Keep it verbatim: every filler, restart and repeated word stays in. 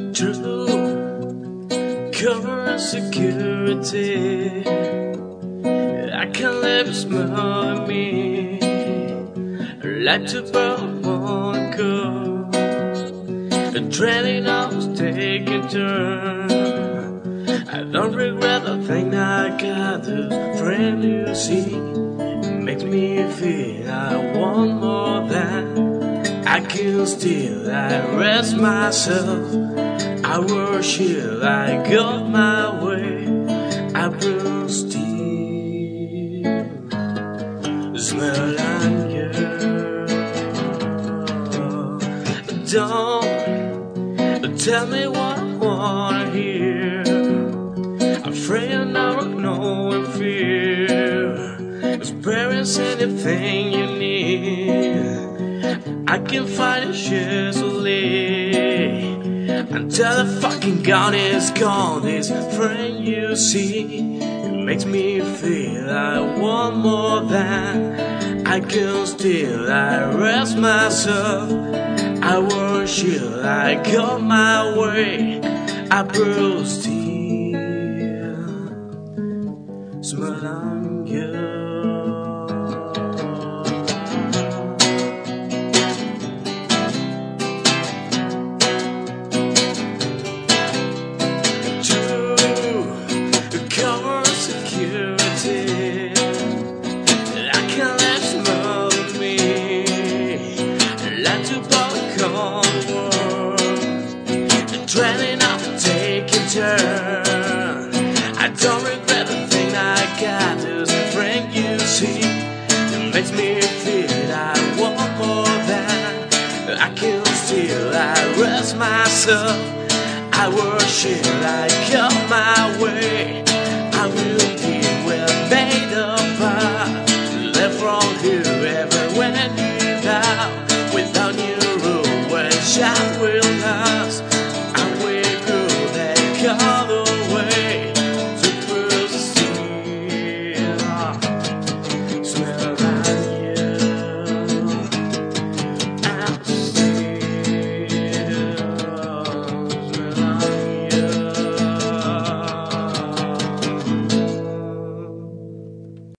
True, cover and security. I can't let you smell me. Like to burn one cup, dreading I was taking turn. I don't regret the thing I got. The friend you see makes me feel I want more than I can steal. I rest myself, I worship, I got my way. I will still smell like you. Don't tell me what I wanna hear. Afraid of not knowing fear. Experience anything you need. I can find it easily until the fucking gun is gone. This friend you see, it makes me feel I want more than I can steal. I rest myself, I worship, I go my way. I will still smell on you. Dreading of taking turn. I don't regret the thing I got. There's a friend you see, it makes me feel I want more than I can steal. I rest myself, I worship, I go my way. I will be well made apart, left from here everywhere you out.